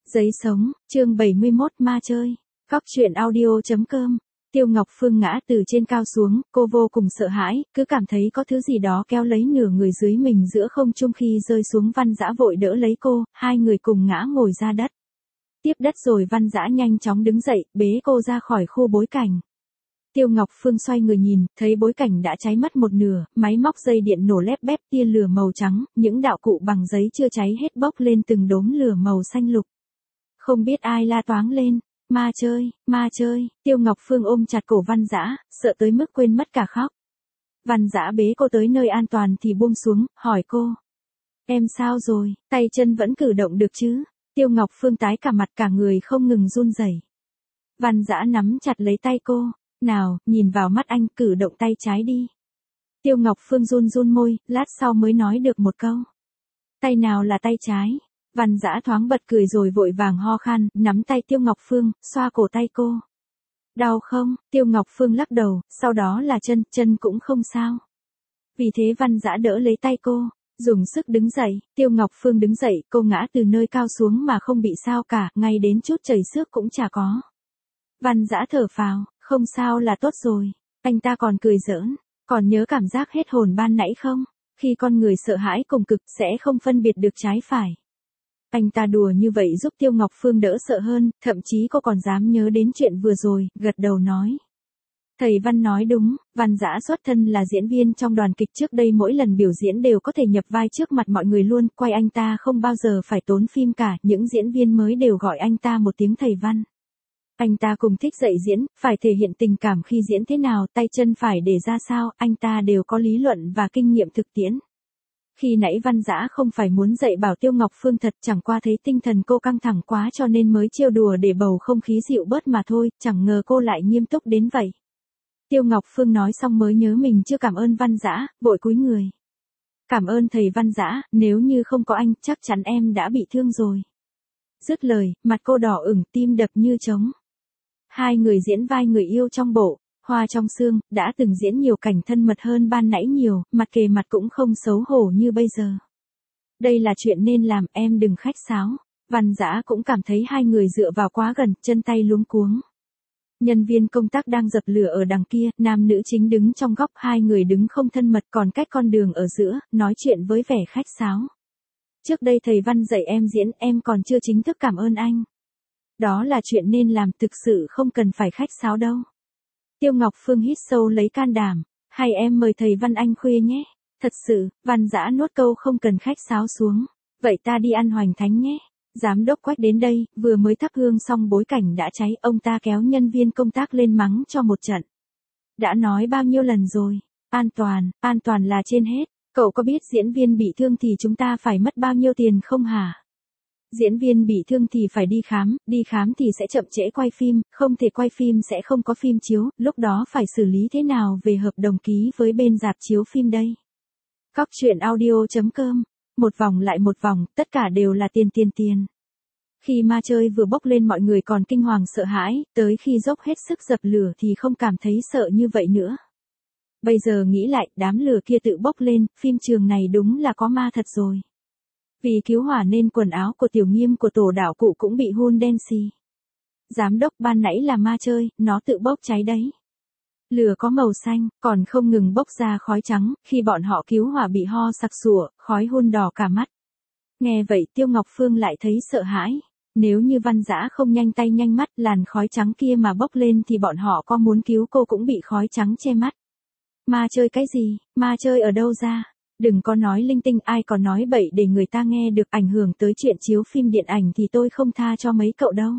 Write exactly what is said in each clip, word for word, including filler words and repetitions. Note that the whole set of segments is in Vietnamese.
Giấy sống, chương bảy mươi mốt ma chơi. Cóc truyện audio.com. Tiêu Ngọc Phương ngã từ trên cao xuống, cô vô cùng sợ hãi, cứ cảm thấy có thứ gì đó kéo lấy nửa người dưới mình giữa không trung khi rơi xuống. Văn Dã vội đỡ lấy cô, hai người cùng ngã ngồi ra đất. Tiếp đất rồi Văn Dã nhanh chóng đứng dậy, bế cô ra khỏi khu bối cảnh. Tiêu Ngọc Phương xoay người nhìn, thấy bối cảnh đã cháy mất một nửa, máy móc dây điện nổ lép bép, tia lửa màu trắng, những đạo cụ bằng giấy chưa cháy hết bốc lên từng đốm lửa màu xanh lục. Không biết ai la toáng lên, ma chơi, ma chơi. Tiêu Ngọc Phương ôm chặt cổ Văn Dã, sợ tới mức quên mất cả khóc. Văn Dã bế cô tới nơi an toàn thì buông xuống, hỏi cô. Em sao rồi, tay chân vẫn cử động được chứ? Tiêu Ngọc Phương tái cả mặt, cả người không ngừng run rẩy. Văn Dã nắm chặt lấy tay cô, nào, nhìn vào mắt anh, cử động tay trái đi. Tiêu Ngọc Phương run run môi, lát sau mới nói được một câu. Tay nào là tay trái? Văn Dã thoáng bật cười rồi vội vàng ho khan, nắm tay Tiêu Ngọc Phương, xoa cổ tay cô. Đau không? Tiêu Ngọc Phương lắc đầu, sau đó là chân, chân cũng không sao. Vì thế Văn Dã đỡ lấy tay cô, dùng sức đứng dậy. Tiêu Ngọc Phương đứng dậy, cô ngã từ nơi cao xuống mà không bị sao cả, ngay đến chút chảy xước cũng chả có. Văn Dã thở phào, không sao là tốt rồi. Anh ta còn cười giỡn, còn nhớ cảm giác hết hồn ban nãy không? Khi con người sợ hãi cùng cực sẽ không phân biệt được trái phải. Anh ta đùa như vậy giúp Tiêu Ngọc Phương đỡ sợ hơn, thậm chí cô còn dám nhớ đến chuyện vừa rồi, gật đầu nói. Thầy Văn nói đúng, Văn Dã xuất thân là diễn viên trong đoàn kịch, trước đây mỗi lần biểu diễn đều có thể nhập vai trước mặt mọi người luôn, quay anh ta không bao giờ phải tốn phim cả, những diễn viên mới đều gọi anh ta một tiếng thầy Văn. Anh ta cùng thích dạy diễn, phải thể hiện tình cảm khi diễn thế nào, tay chân phải để ra sao, anh ta đều có lý luận và kinh nghiệm thực tiễn. Khi nãy Văn Dã không phải muốn dạy bảo Tiêu Ngọc Phương thật, chẳng qua thấy tinh thần cô căng thẳng quá cho nên mới trêu đùa để bầu không khí dịu bớt mà thôi, chẳng ngờ cô lại nghiêm túc đến vậy. Tiêu Ngọc Phương nói xong mới nhớ mình chưa cảm ơn Văn Dã, vội cúi người. Cảm ơn thầy Văn Dã, nếu như không có anh, chắc chắn em đã bị thương rồi. Dứt lời, mặt cô đỏ ửng, tim đập như trống. Hai người diễn vai người yêu trong bộ Hoa trong Sương, đã từng diễn nhiều cảnh thân mật hơn ban nãy nhiều, mặt kề mặt cũng không xấu hổ như bây giờ. Đây là chuyện nên làm, em đừng khách sáo. Văn Dã cũng cảm thấy hai người dựa vào quá gần, chân tay luống cuống. Nhân viên công tác đang dập lửa ở đằng kia, nam nữ chính đứng trong góc, hai người đứng không thân mật còn cách con đường ở giữa, nói chuyện với vẻ khách sáo. Trước đây thầy Văn dạy em diễn, em còn chưa chính thức cảm ơn anh. Đó là chuyện nên làm, thực sự không cần phải khách sáo đâu. Tiêu Ngọc Phương hít sâu lấy can đảm, hay em mời thầy Văn anh khuya nhé. Thật sự, Văn Dã nuốt câu không cần khách sáo xuống. Vậy ta đi ăn hoành thánh nhé. Giám đốc Quách đến đây, vừa mới thắp hương xong bối cảnh đã cháy, ông ta kéo nhân viên công tác lên mắng cho một trận. Đã nói bao nhiêu lần rồi, an toàn, an toàn là trên hết. Cậu có biết diễn viên bị thương thì chúng ta phải mất bao nhiêu tiền không hả? Diễn viên bị thương thì phải đi khám, đi khám thì sẽ chậm trễ quay phim, không thể quay phim sẽ không có phim chiếu, lúc đó phải xử lý thế nào về hợp đồng ký với bên rạp chiếu phim đây? Cóc truyện audio.com. Một vòng lại một vòng, tất cả đều là tiền tiền tiền. Khi ma chơi vừa bốc lên mọi người còn kinh hoàng sợ hãi, tới khi dốc hết sức dập lửa thì không cảm thấy sợ như vậy nữa. Bây giờ nghĩ lại, đám lửa kia tự bốc lên, phim trường này đúng là có ma thật rồi. Vì cứu hỏa nên quần áo của Tiểu Nghiêm của tổ đạo cụ cũng bị hun đen xì. Giám đốc ban nãy là ma chơi, nó tự bốc cháy đấy. Lửa có màu xanh, còn không ngừng bốc ra khói trắng, khi bọn họ cứu hỏa bị ho sặc sụa, khói hun đỏ cả mắt. Nghe vậy Tiêu Ngọc Phương lại thấy sợ hãi. Nếu như Văn Dã không nhanh tay nhanh mắt, làn khói trắng kia mà bốc lên thì bọn họ có muốn cứu cô cũng bị khói trắng che mắt. Ma chơi cái gì, ma chơi ở đâu ra? Đừng có nói linh tinh, ai còn nói bậy để người ta nghe được, ảnh hưởng tới chuyện chiếu phim điện ảnh thì tôi không tha cho mấy cậu đâu.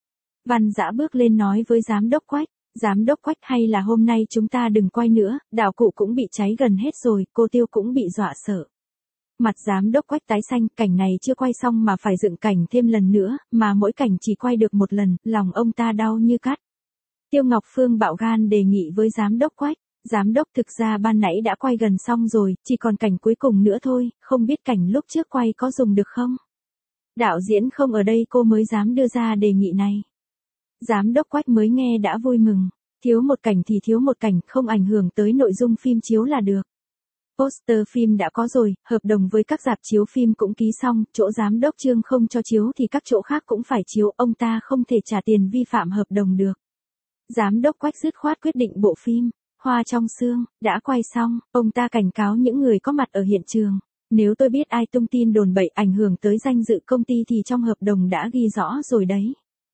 Văn Dã bước lên nói với giám đốc Quách, giám đốc Quách hay là hôm nay chúng ta đừng quay nữa, đạo cụ cũng bị cháy gần hết rồi, cô Tiêu cũng bị dọa sợ. Mặt giám đốc Quách tái xanh, cảnh này chưa quay xong mà phải dựng cảnh thêm lần nữa, mà mỗi cảnh chỉ quay được một lần, lòng ông ta đau như cắt. Tiêu Ngọc Phương bạo gan đề nghị với giám đốc Quách. Giám đốc, thực ra ban nãy đã quay gần xong rồi, chỉ còn cảnh cuối cùng nữa thôi, không biết cảnh lúc trước quay có dùng được không? Đạo diễn không ở đây cô mới dám đưa ra đề nghị này. Giám đốc Quách mới nghe đã vui mừng, thiếu một cảnh thì thiếu một cảnh, không ảnh hưởng tới nội dung phim chiếu là được. Poster phim đã có rồi, hợp đồng với các rạp chiếu phim cũng ký xong, chỗ giám đốc Trương không cho chiếu thì các chỗ khác cũng phải chiếu, ông ta không thể trả tiền vi phạm hợp đồng được. Giám đốc Quách dứt khoát quyết định bộ phim Hoa trong xương đã quay xong, ông ta cảnh cáo những người có mặt ở hiện trường. Nếu tôi biết ai tung tin đồn bậy ảnh hưởng tới danh dự công ty thì trong hợp đồng đã ghi rõ rồi đấy.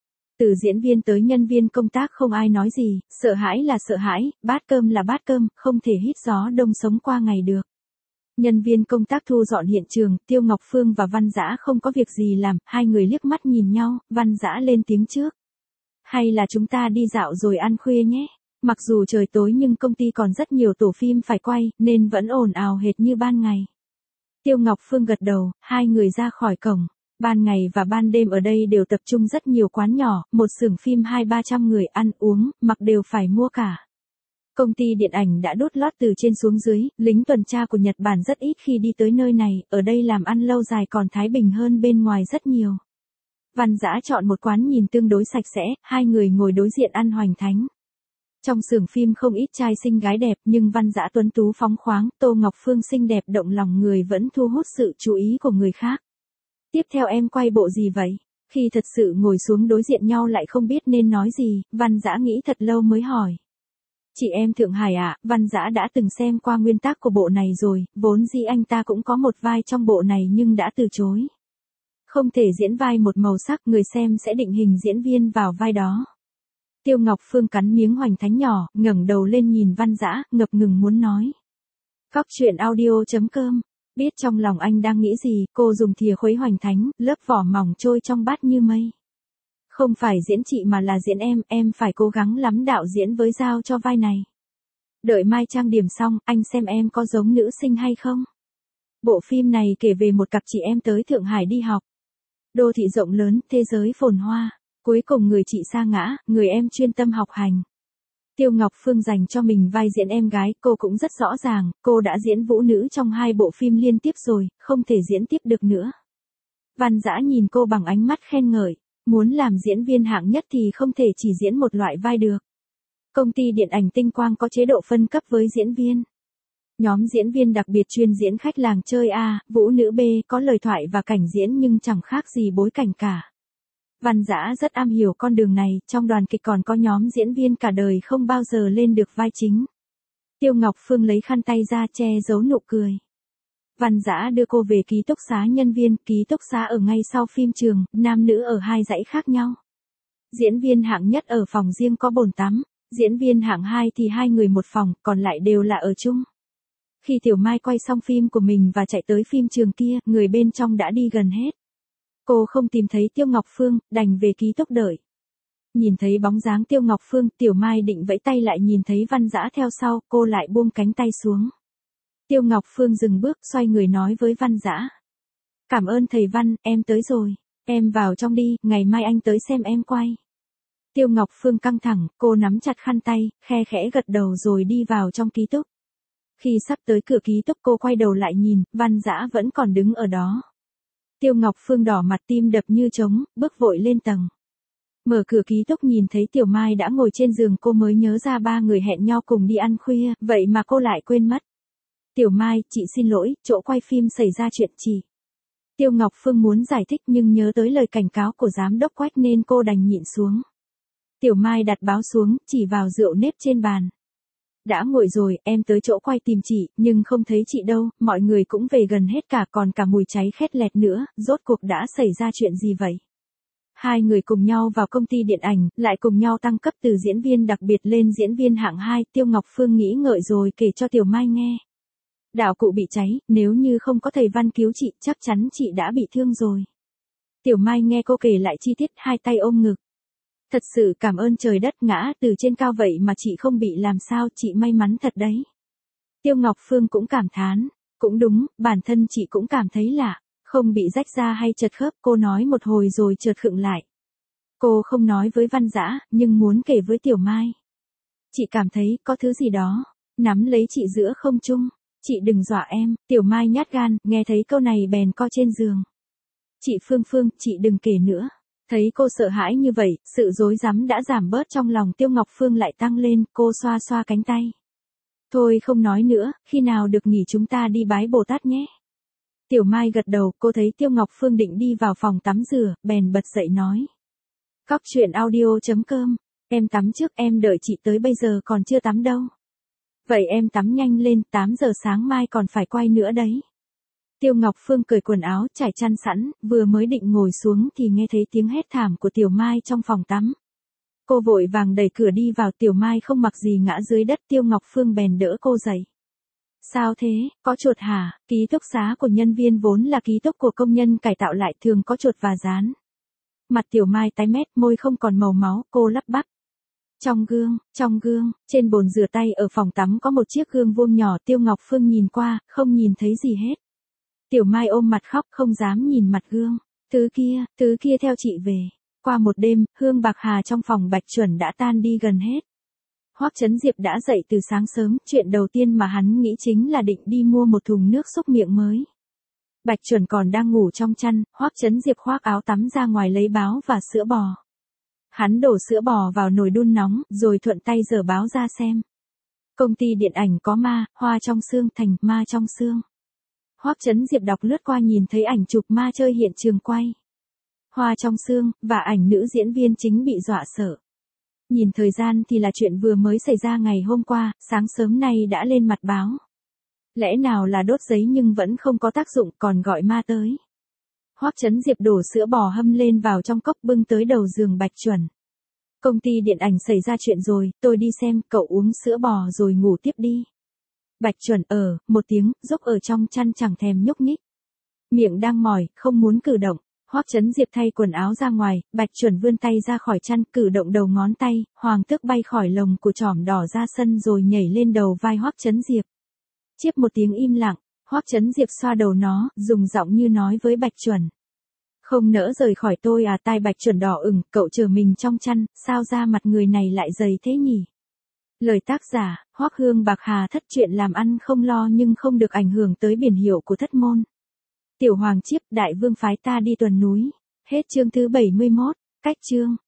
Từ diễn viên tới nhân viên công tác không ai nói gì, sợ hãi là sợ hãi, bát cơm là bát cơm, không thể hít gió đông sống qua ngày được. Nhân viên công tác thu dọn hiện trường, Tiêu Ngọc Phương và Văn Dã không có việc gì làm, hai người liếc mắt nhìn nhau, Văn Dã lên tiếng trước. Hay là chúng ta đi dạo rồi ăn khuya nhé. Mặc dù trời tối nhưng công ty còn rất nhiều tổ phim phải quay, nên vẫn ồn ào hệt như ban ngày. Tiêu Ngọc Phương gật đầu, hai người ra khỏi cổng. Ban ngày và ban đêm ở đây đều tập trung rất nhiều quán nhỏ, một xưởng phim hai ba trăm người ăn uống, mặc đều phải mua cả. Công ty điện ảnh đã đốt lót từ trên xuống dưới, lính tuần tra của Nhật Bản rất ít khi đi tới nơi này, ở đây làm ăn lâu dài còn thái bình hơn bên ngoài rất nhiều. Văn Dã chọn một quán nhìn tương đối sạch sẽ, hai người ngồi đối diện ăn hoành thánh. Trong xưởng phim không ít trai xinh gái đẹp nhưng Văn Dã tuấn tú phóng khoáng, Tô Ngọc Phương xinh đẹp động lòng người vẫn thu hút sự chú ý của người khác. Tiếp theo em quay bộ gì vậy? Khi thật sự ngồi xuống đối diện nhau lại không biết nên nói gì, Văn Dã nghĩ thật lâu mới hỏi. Chị em Thượng Hải ạ, à, Văn Dã đã từng xem qua nguyên tác của bộ này rồi, vốn dĩ anh ta cũng có một vai trong bộ này nhưng đã từ chối. Không thể diễn vai một màu sắc, người xem sẽ định hình diễn viên vào vai đó. Tiêu Ngọc Phương cắn miếng hoành thánh nhỏ, ngẩng đầu lên nhìn Văn Dã, ngập ngừng muốn nói. Cóc truyện audio chấm com. Biết trong lòng anh đang nghĩ gì, cô dùng thìa khuấy hoành thánh, lớp vỏ mỏng trôi trong bát như mây. Không phải diễn chị mà là diễn em, em phải cố gắng lắm đạo diễn với giao cho vai này. Đợi mai trang điểm xong, anh xem em có giống nữ sinh hay không. Bộ phim này kể về một cặp chị em tới Thượng Hải đi học. Đô thị rộng lớn, thế giới phồn hoa. Cuối cùng người chị sa ngã, người em chuyên tâm học hành. Tiêu Ngọc Phương dành cho mình vai diễn em gái, cô cũng rất rõ ràng, cô đã diễn vũ nữ trong hai bộ phim liên tiếp rồi, không thể diễn tiếp được nữa. Văn Dã nhìn cô bằng ánh mắt khen ngợi, muốn làm diễn viên hạng nhất thì không thể chỉ diễn một loại vai được. Công ty điện ảnh Tinh Quang có chế độ phân cấp với diễn viên. Nhóm diễn viên đặc biệt chuyên diễn khách làng chơi A, vũ nữ B, có lời thoại và cảnh diễn nhưng chẳng khác gì bối cảnh cả. Văn Dã rất am hiểu con đường này, trong đoàn kịch còn có nhóm diễn viên cả đời không bao giờ lên được vai chính. Tiêu Ngọc Phương lấy khăn tay ra che giấu nụ cười. Văn Dã đưa cô về ký túc xá nhân viên, ký túc xá ở ngay sau phim trường, nam nữ ở hai dãy khác nhau. Diễn viên hạng nhất ở phòng riêng có bồn tắm, diễn viên hạng hai thì hai người một phòng, còn lại đều là ở chung. Khi Tiểu Mai quay xong phim của mình và chạy tới phim trường kia, người bên trong đã đi gần hết. Cô không tìm thấy Tiêu Ngọc Phương, đành về ký túc đợi. Nhìn thấy bóng dáng Tiêu Ngọc Phương, Tiểu Mai định vẫy tay lại nhìn thấy Văn Dã theo sau, cô lại buông cánh tay xuống. Tiêu Ngọc Phương dừng bước, xoay người nói với Văn Dã. Cảm ơn thầy Văn, em tới rồi. Em vào trong đi, ngày mai anh tới xem em quay. Tiêu Ngọc Phương căng thẳng, cô nắm chặt khăn tay, khe khẽ gật đầu rồi đi vào trong ký túc. Khi sắp tới cửa ký túc cô quay đầu lại nhìn, Văn Dã vẫn còn đứng ở đó. Tiêu Ngọc Phương đỏ mặt tim đập như trống, bước vội lên tầng. Mở cửa ký túc nhìn thấy Tiểu Mai đã ngồi trên giường cô mới nhớ ra ba người hẹn nhau cùng đi ăn khuya, vậy mà cô lại quên mất. Tiểu Mai, chị xin lỗi, chỗ quay phim xảy ra chuyện chị. Tiêu Ngọc Phương muốn giải thích nhưng nhớ tới lời cảnh cáo của giám đốc Quách nên cô đành nhịn xuống. Tiểu Mai đặt báo xuống, chỉ vào rượu nếp trên bàn. Đã nguội rồi, em tới chỗ quay tìm chị, nhưng không thấy chị đâu, mọi người cũng về gần hết cả còn cả mùi cháy khét lẹt nữa, rốt cuộc đã xảy ra chuyện gì vậy? Hai người cùng nhau vào công ty điện ảnh, lại cùng nhau tăng cấp từ diễn viên đặc biệt lên diễn viên hạng hai, Tiêu Ngọc Phương nghĩ ngợi rồi kể cho Tiểu Mai nghe. Đạo cụ bị cháy, nếu như không có thầy Văn cứu chị, chắc chắn chị đã bị thương rồi. Tiểu Mai nghe cô kể lại chi tiết, hai tay ôm ngực. Thật sự cảm ơn trời đất ngã từ trên cao vậy mà chị không bị làm sao, chị may mắn thật đấy. Tiêu Ngọc Phương cũng cảm thán, cũng đúng, bản thân chị cũng cảm thấy lạ, không bị rách da hay chật khớp, cô nói một hồi rồi chợt khựng lại. Cô không nói với Văn Dã, nhưng muốn kể với Tiểu Mai. Chị cảm thấy có thứ gì đó, nắm lấy chị giữa không trung, chị đừng dọa em, Tiểu Mai nhát gan, nghe thấy câu này bèn co trên giường. Chị Phương Phương, chị đừng kể nữa. Thấy cô sợ hãi như vậy, sự rối rắm đã giảm bớt trong lòng Tiêu Ngọc Phương lại tăng lên, cô xoa xoa cánh tay. Thôi không nói nữa, khi nào được nghỉ chúng ta đi bái Bồ Tát nhé. Tiểu Mai gật đầu, cô thấy Tiêu Ngọc Phương định đi vào phòng tắm rửa, bèn bật dậy nói. Cóc truyện audio chấm com, em tắm trước, em đợi chị tới bây giờ còn chưa tắm đâu. Vậy em tắm nhanh lên, tám giờ sáng mai còn phải quay nữa đấy. Tiêu Ngọc Phương cởi quần áo, trải chăn sẵn, vừa mới định ngồi xuống thì nghe thấy tiếng hét thảm của Tiểu Mai trong phòng tắm. Cô vội vàng đẩy cửa đi vào, Tiểu Mai không mặc gì ngã dưới đất, Tiêu Ngọc Phương bèn đỡ cô dậy. Sao thế, có chuột hả? Ký túc xá của nhân viên vốn là ký túc của công nhân cải tạo lại, thường có chuột và gián. Mặt Tiểu Mai tái mét, môi không còn màu máu, cô lắp bắp. Trong gương, trong gương, trên bồn rửa tay ở phòng tắm có một chiếc gương vuông nhỏ, Tiêu Ngọc Phương nhìn qua, không nhìn thấy gì hết. Tiểu Mai ôm mặt khóc, không dám nhìn mặt gương. Thứ kia, thứ kia theo chị về. Qua một đêm, hương bạc hà trong phòng Bạch Chuẩn đã tan đi gần hết. Hoắc Chấn Diệp đã dậy từ sáng sớm, chuyện đầu tiên mà hắn nghĩ chính là định đi mua một thùng nước súc miệng mới. Bạch Chuẩn còn đang ngủ trong chăn, Hoắc Chấn Diệp khoác áo tắm ra ngoài lấy báo và sữa bò. Hắn đổ sữa bò vào nồi đun nóng, rồi thuận tay giở báo ra xem. Công ty điện ảnh có ma, Hoa trong xương thành ma trong xương. Hoắc Chấn Diệp đọc lướt qua nhìn thấy ảnh chụp ma chơi hiện trường quay. Hoa trong xương, và ảnh nữ diễn viên chính bị dọa sợ. Nhìn thời gian thì là chuyện vừa mới xảy ra ngày hôm qua, sáng sớm nay đã lên mặt báo. Lẽ nào là đốt giấy nhưng vẫn không có tác dụng, còn gọi ma tới. Hoắc Chấn Diệp đổ sữa bò hâm lên vào trong cốc bưng tới đầu giường Bạch Chuẩn. Công ty điện ảnh xảy ra chuyện rồi, tôi đi xem, cậu uống sữa bò rồi ngủ tiếp đi. Bạch Chuẩn ở, một tiếng, rúc ở trong chăn chẳng thèm nhúc nhích. Miệng đang mỏi, không muốn cử động. Hoắc Chấn Diệp thay quần áo ra ngoài, Bạch Chuẩn vươn tay ra khỏi chăn, cử động đầu ngón tay, hoàng tước bay khỏi lồng của chỏm đỏ ra sân rồi nhảy lên đầu vai Hoắc Chấn Diệp. Chiếp một tiếng im lặng, Hoắc Chấn Diệp xoa đầu nó, dùng giọng như nói với Bạch Chuẩn. Không nỡ rời khỏi tôi à? Tai Bạch Chuẩn đỏ ửng, cậu chờ mình trong chăn, sao da mặt người này lại dày thế nhỉ? Lời tác giả, Hoắc Hương Bạc Hà. Thất truyện làm ăn không lo nhưng không được ảnh hưởng tới biển hiệu của thất môn. Tiểu Hoàng Chiếp, đại vương phái ta đi tuần núi. Hết chương thứ bảy mươi mốt, cách chương.